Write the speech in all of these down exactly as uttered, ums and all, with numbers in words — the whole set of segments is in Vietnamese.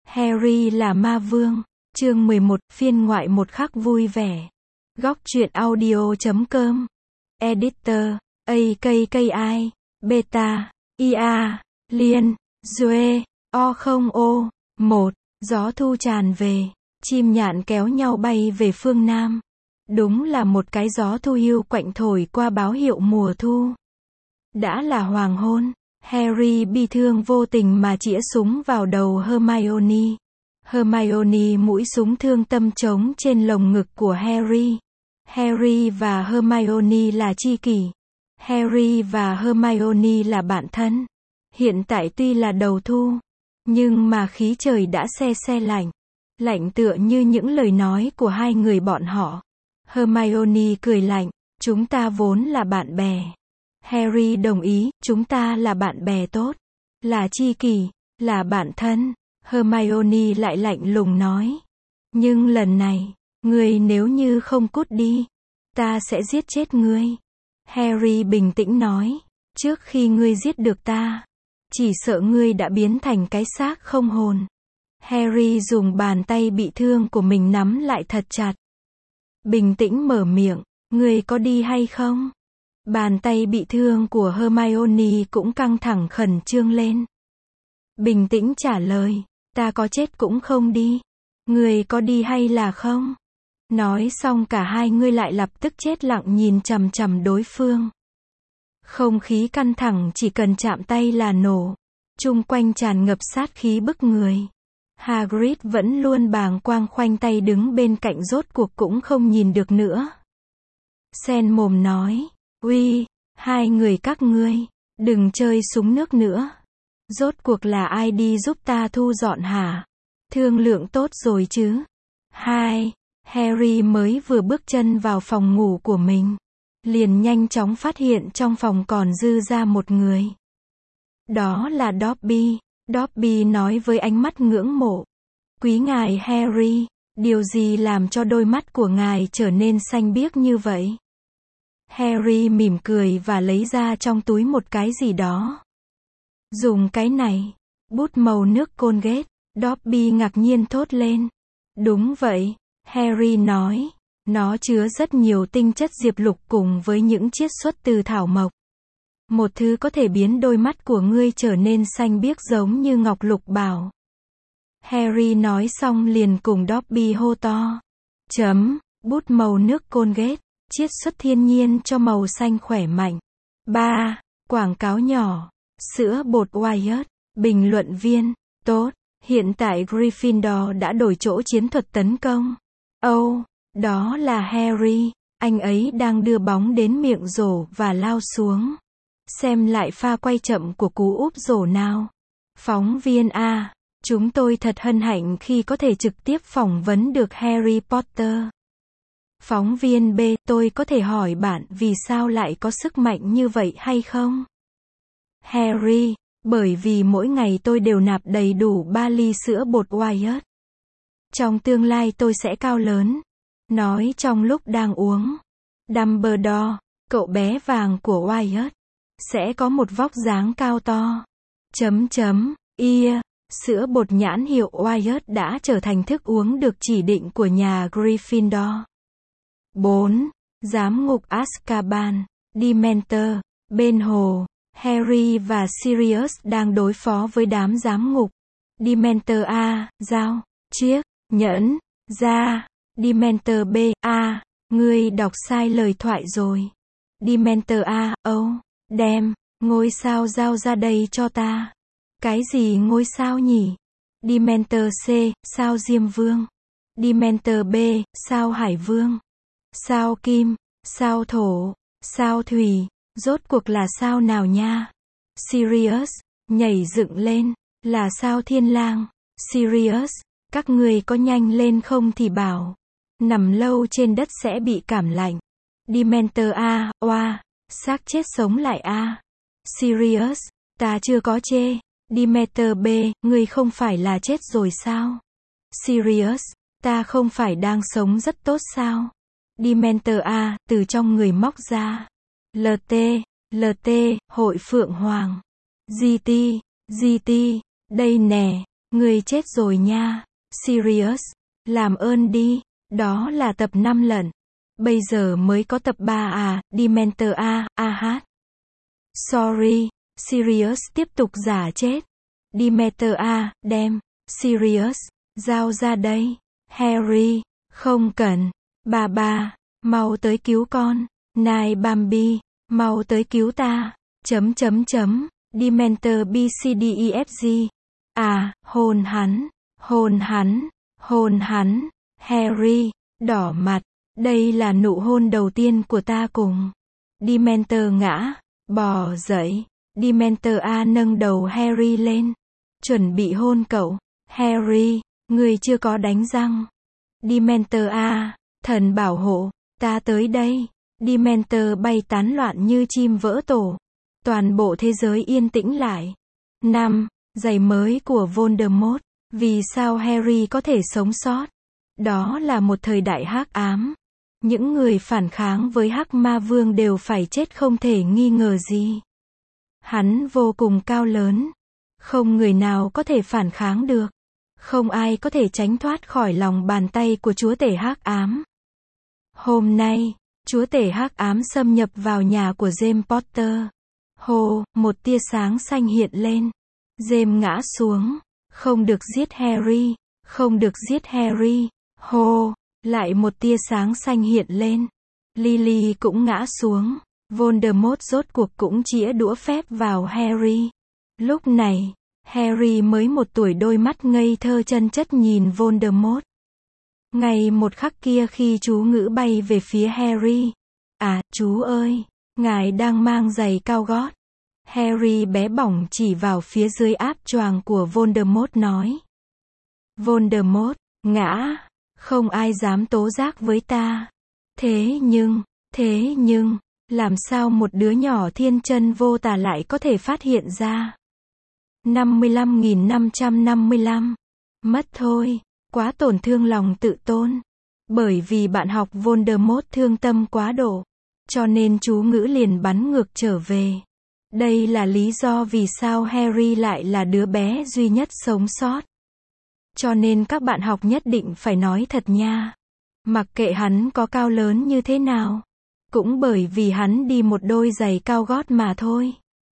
Harry là ma vương. Chương mười một, phiên ngoại một khắc vui vẻ. Góc truyện audio chấm com. Editor, a k k i, Beta, ia, Liên, Due, O không O, một. Gió thu tràn về. Chim nhạn kéo nhau bay về phương Nam. Đúng là một cái gió thu hiu quạnh thổi qua báo hiệu mùa thu. Đã là hoàng hôn. Harry bi thương vô tình mà chĩa súng vào đầu Hermione. Hermione mũi súng thương tâm trống trên lồng ngực của Harry. Harry và Hermione là tri kỷ. Harry và Hermione là bạn thân. Hiện tại tuy là đầu thu, nhưng mà khí trời đã se se lạnh. Lạnh tựa như những lời nói của hai người bọn họ. Hermione cười lạnh, chúng ta vốn là bạn bè. Harry đồng ý, chúng ta là bạn bè tốt, là tri kỷ, là bạn thân. Hermione lại lạnh lùng nói. Nhưng lần này, ngươi nếu như không cút đi, ta sẽ giết chết ngươi. Harry bình tĩnh nói, trước khi ngươi giết được ta, chỉ sợ ngươi đã biến thành cái xác không hồn. Harry dùng bàn tay bị thương của mình nắm lại thật chặt. Bình tĩnh mở miệng, ngươi có đi hay không? Bàn tay bị thương của Hermione cũng căng thẳng khẩn trương lên. Bình tĩnh trả lời, ta có chết cũng không đi. Ngươi có đi hay là không? Nói xong cả hai người lại lập tức chết lặng nhìn chằm chằm đối phương. Không khí căng thẳng chỉ cần chạm tay là nổ. Chung quanh tràn ngập sát khí bức người. Hagrid vẫn luôn bàng quang khoanh tay đứng bên cạnh rốt cuộc cũng không nhìn được nữa. Sen mồm nói, uy, hai người các ngươi, đừng chơi súng nước nữa. Rốt cuộc là ai đi giúp ta thu dọn hả? Thương lượng tốt rồi chứ? Hai, Harry mới vừa bước chân vào phòng ngủ của mình. Liền nhanh chóng phát hiện trong phòng còn dư ra một người. Đó là Dobby. Dobby nói với ánh mắt ngưỡng mộ. Quý ngài Harry, điều gì làm cho đôi mắt của ngài trở nên xanh biếc như vậy? Harry mỉm cười và lấy ra trong túi một cái gì đó. Dùng cái này, bút màu nước Colgate. Dobby ngạc nhiên thốt lên. Đúng vậy, Harry nói. Nó chứa rất nhiều tinh chất diệp lục cùng với những chiết xuất từ thảo mộc. Một thứ có thể biến đôi mắt của ngươi trở nên xanh biếc giống như ngọc lục bảo. Harry nói xong liền cùng Dobby hô to. Chấm, bút màu nước Colgate, chiết xuất thiên nhiên cho màu xanh khỏe mạnh. ba. Quảng cáo nhỏ. Sữa bột Wyatt. Bình luận viên. Tốt. Hiện tại Gryffindor đã đổi chỗ chiến thuật tấn công. Oh, đó là Harry. Anh ấy đang đưa bóng đến miệng rổ và lao xuống. Xem lại pha quay chậm của cú úp rổ nào. Phóng viên A. Chúng tôi thật hân hạnh khi có thể trực tiếp phỏng vấn được Harry Potter. Phóng viên B. Tôi có thể hỏi bạn vì sao lại có sức mạnh như vậy hay không? Harry. Bởi vì mỗi ngày tôi đều nạp đầy đủ ba ly sữa bột Wyatt. Trong tương lai tôi sẽ cao lớn. Nói trong lúc đang uống. Dumbledore, cậu bé vàng của Wyatt, sẽ có một vóc dáng cao to. Chấm chấm, ia, sữa bột nhãn hiệu Wyatt đã trở thành thức uống được chỉ định của nhà Gryffindor. bốn. Giám ngục Azkaban, Dementor, bên hồ. Harry và Sirius đang đối phó với đám giám ngục. Dementor A, dao, chiếc, nhẫn, da. Dementor B, A, ngươi đọc sai lời thoại rồi. Dementor A, âu, oh, đem, ngôi sao giao ra đây cho ta. Cái gì ngôi sao nhỉ? Dementor C, sao Diêm Vương. Dementor B, sao Hải Vương. Sao Kim, sao Thổ, sao Thủy. Rốt cuộc là sao nào nha? Sirius, nhảy dựng lên, là sao Thiên Lang. Sirius, các người có nhanh lên không thì bảo. Nằm lâu trên đất sẽ bị cảm lạnh. Dementor A, oa, xác chết sống lại A. Sirius, ta chưa có chê. Dementor B, ngươi không phải là chết rồi sao? Sirius, ta không phải đang sống rất tốt sao? Dementor A, từ trong người móc ra. lờ tê, lờ tê, Hội Phượng Hoàng. giê tê, giê tê, đây nè, Ngươi chết rồi nha. Sirius. Làm ơn đi. Đó là tập năm lận. Bây giờ mới có tập ba à, Dementor a, a hát. Sorry. Sirius tiếp tục giả chết. Dementor a, đem. Sirius. Giao ra đây. Harry. Không cần. Bà bà. Mau tới cứu con. Này Bambi. Mau tới cứu ta. Chấm chấm chấm. Dementor B C D E F G. À, hôn hắn. Hôn hắn. Hôn hắn. Harry. Đỏ mặt. Đây là nụ hôn đầu tiên của ta cùng. Dementor ngã. Bò dậy. Dementor A nâng đầu Harry lên. Chuẩn bị hôn cậu. Harry. Người chưa có đánh răng. Dementor A. Thần bảo hộ. Ta tới đây. Dementor bay tán loạn như chim vỡ tổ. Toàn bộ thế giới yên tĩnh lại. năm. Giày mới của Voldemort. Vì sao Harry có thể sống sót? Đó là một thời đại hắc ám. Những người phản kháng với Hắc Ma Vương đều phải chết không thể nghi ngờ gì. Hắn vô cùng cao lớn. Không người nào có thể phản kháng được. Không ai có thể tránh thoát khỏi lòng bàn tay của chúa tể hắc ám. Hôm nay, chúa tể hắc ám xâm nhập vào nhà của James Potter. Hồ, một tia sáng xanh hiện lên. James ngã xuống. Không được giết Harry. Không được giết Harry. Hồ, lại một tia sáng xanh hiện lên. Lily cũng ngã xuống. Voldemort rốt cuộc cũng chĩa đũa phép vào Harry. Lúc này, Harry mới một tuổi, đôi mắt ngây thơ chân chất nhìn Voldemort. Ngay một khắc kia khi chú ngữ bay về phía Harry. À, chú ơi, ngài đang mang giày cao gót. Harry bé bỏng chỉ vào phía dưới áp choàng của Voldemort nói. Voldemort, ngã, không ai dám tố giác với ta. Thế nhưng, thế nhưng, làm sao một đứa nhỏ thiên chân vô tà lại có thể phát hiện ra? năm mươi lăm nghìn năm trăm năm mươi lăm. Mất thôi, quá tổn thương lòng tự tôn. Bởi vì bạn học Voldemort thương tâm quá độ, cho nên chú ngữ liền bắn ngược trở về. Đây là lý do vì sao Harry lại là đứa bé duy nhất sống sót. Cho nên các bạn học nhất định phải nói thật nha. Mặc kệ hắn có cao lớn như thế nào. Cũng bởi vì hắn đi một đôi giày cao gót mà thôi.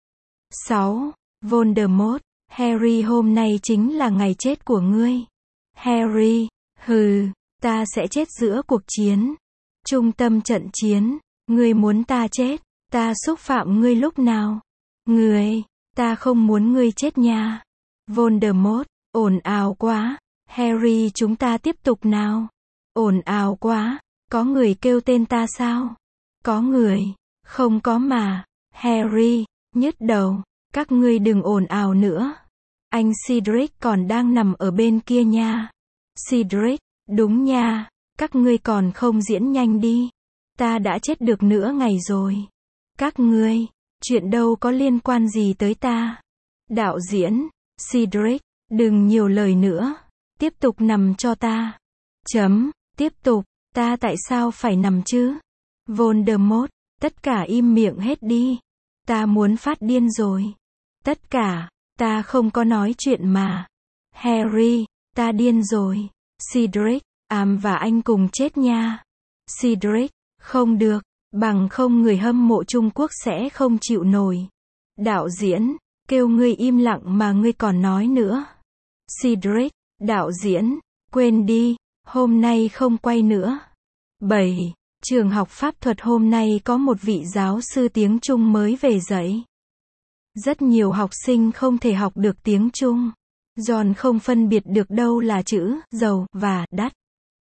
sáu. Voldemort, Harry hôm nay chính là ngày chết của ngươi. Harry, hừ, ta sẽ chết giữa cuộc chiến. Trung tâm trận chiến, ngươi muốn ta chết, ta xúc phạm ngươi lúc nào? Ngươi, ta không muốn ngươi chết nha. Voldemort, ồn ào quá. Harry, chúng ta tiếp tục nào. Ồn ào quá, có người kêu tên ta sao? Có người, không có mà. Harry, nhức đầu, các ngươi đừng ồn ào nữa. Anh Cedric còn đang nằm ở bên kia nha. Cedric, đúng nha, các ngươi còn không diễn nhanh đi. Ta đã chết được nửa ngày rồi. Các ngươi, chuyện đâu có liên quan gì tới ta. Đạo diễn, Cedric, đừng nhiều lời nữa. Tiếp tục nằm cho ta. Chấm, tiếp tục, ta tại sao phải nằm chứ? Voldemort, tất cả im miệng hết đi. Ta muốn phát điên rồi. Tất cả, ta không có nói chuyện mà. Harry, ta điên rồi. Cedric, Am và anh cùng chết nha. Cedric, không được, bằng không người hâm mộ Trung Quốc sẽ không chịu nổi. Đạo diễn, kêu ngươi im lặng mà ngươi còn nói nữa. Cedric, đạo diễn, quên đi, hôm nay không quay nữa. bảy. Trường học pháp thuật hôm nay có một vị giáo sư tiếng Trung mới về dạy. Rất nhiều học sinh không thể học được tiếng Trung. John không phân biệt được đâu là chữ giàu và đắt.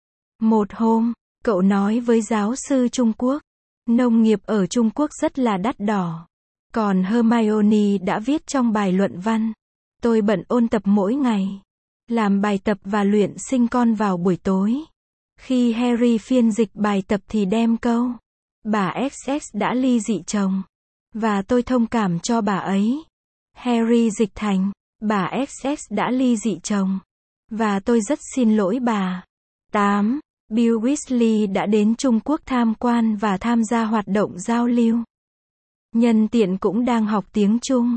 Một hôm, cậu nói với giáo sư Trung Quốc, nông nghiệp ở Trung Quốc rất là đắt đỏ. Còn Hermione đã viết trong bài luận văn, tôi bận ôn tập mỗi ngày, làm bài tập và luyện sinh con vào buổi tối. Khi Harry phiên dịch bài tập thì đem câu, bà ích ích đã ly dị chồng, và tôi thông cảm cho bà ấy. Harry dịch thành, bà ích ích đã ly dị chồng, và tôi rất xin lỗi bà. tám. Bill Weasley đã đến Trung Quốc tham quan và tham gia hoạt động giao lưu. Nhân tiện cũng đang học tiếng Trung.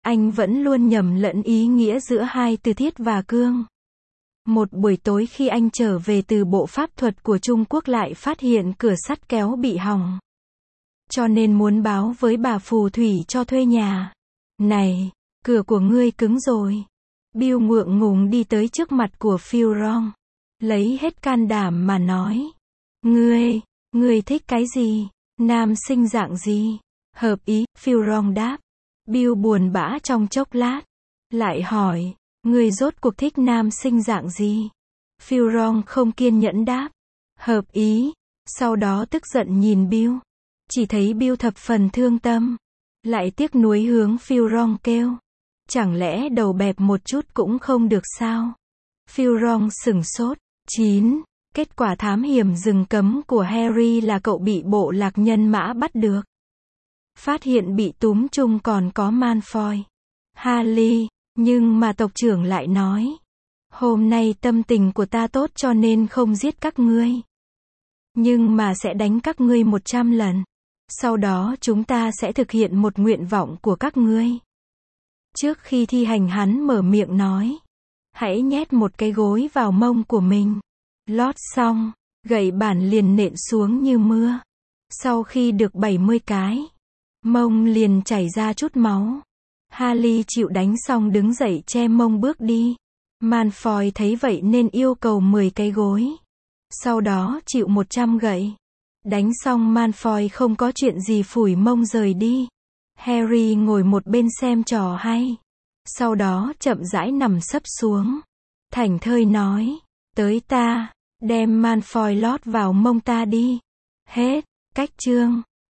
Anh vẫn luôn nhầm lẫn ý nghĩa giữa hai từ thiết và cương. Một buổi tối khi anh trở về từ bộ pháp thuật của Trung Quốc lại phát hiện cửa sắt kéo bị hỏng. Cho nên muốn báo với bà phù thủy cho thuê nhà. Này, cửa của ngươi cứng rồi. Bill ngượng ngùng đi tới trước mặt của Phil Ron. Lấy hết can đảm mà nói. Ngươi, ngươi thích cái gì? Nam sinh dạng gì? Hợp ý, Phil Ron đáp. Bill buồn bã trong chốc lát. Lại hỏi, ngươi rốt cuộc thích nam sinh dạng gì? Phil Ron không kiên nhẫn đáp. Hợp ý. Sau đó tức giận nhìn Bill. Chỉ thấy Bill thập phần thương tâm. Lại tiếc nuối hướng Phil Ron kêu. Chẳng lẽ đầu bẹp một chút cũng không được sao? Phil Ron sửng sốt. chín. Kết quả thám hiểm rừng cấm của Harry là cậu bị bộ lạc nhân mã bắt được. Phát hiện bị túm chung còn có Malfoy. Harry, nhưng mà tộc trưởng lại nói. Hôm nay tâm tình của ta tốt cho nên không giết các ngươi. Nhưng mà sẽ đánh các ngươi một trăm lần. Sau đó chúng ta sẽ thực hiện một nguyện vọng của các ngươi. Trước khi thi hành hắn mở miệng nói. Hãy nhét một cái gối vào mông của mình. Lót xong, gậy bản liền nện xuống như mưa. Sau khi được bảy mươi cái, mông liền chảy ra chút máu. Harry chịu đánh xong đứng dậy che mông bước đi. Malfoy thấy vậy nên yêu cầu mười cái gối. Sau đó chịu một trăm gậy. Đánh xong Malfoy không có chuyện gì phủi mông rời đi. Harry ngồi một bên xem trò hay. Sau đó chậm rãi nằm sấp xuống. Thảnh thơi nói, tới ta, đem Malfoy lót vào mông ta đi. Hết, cách chương.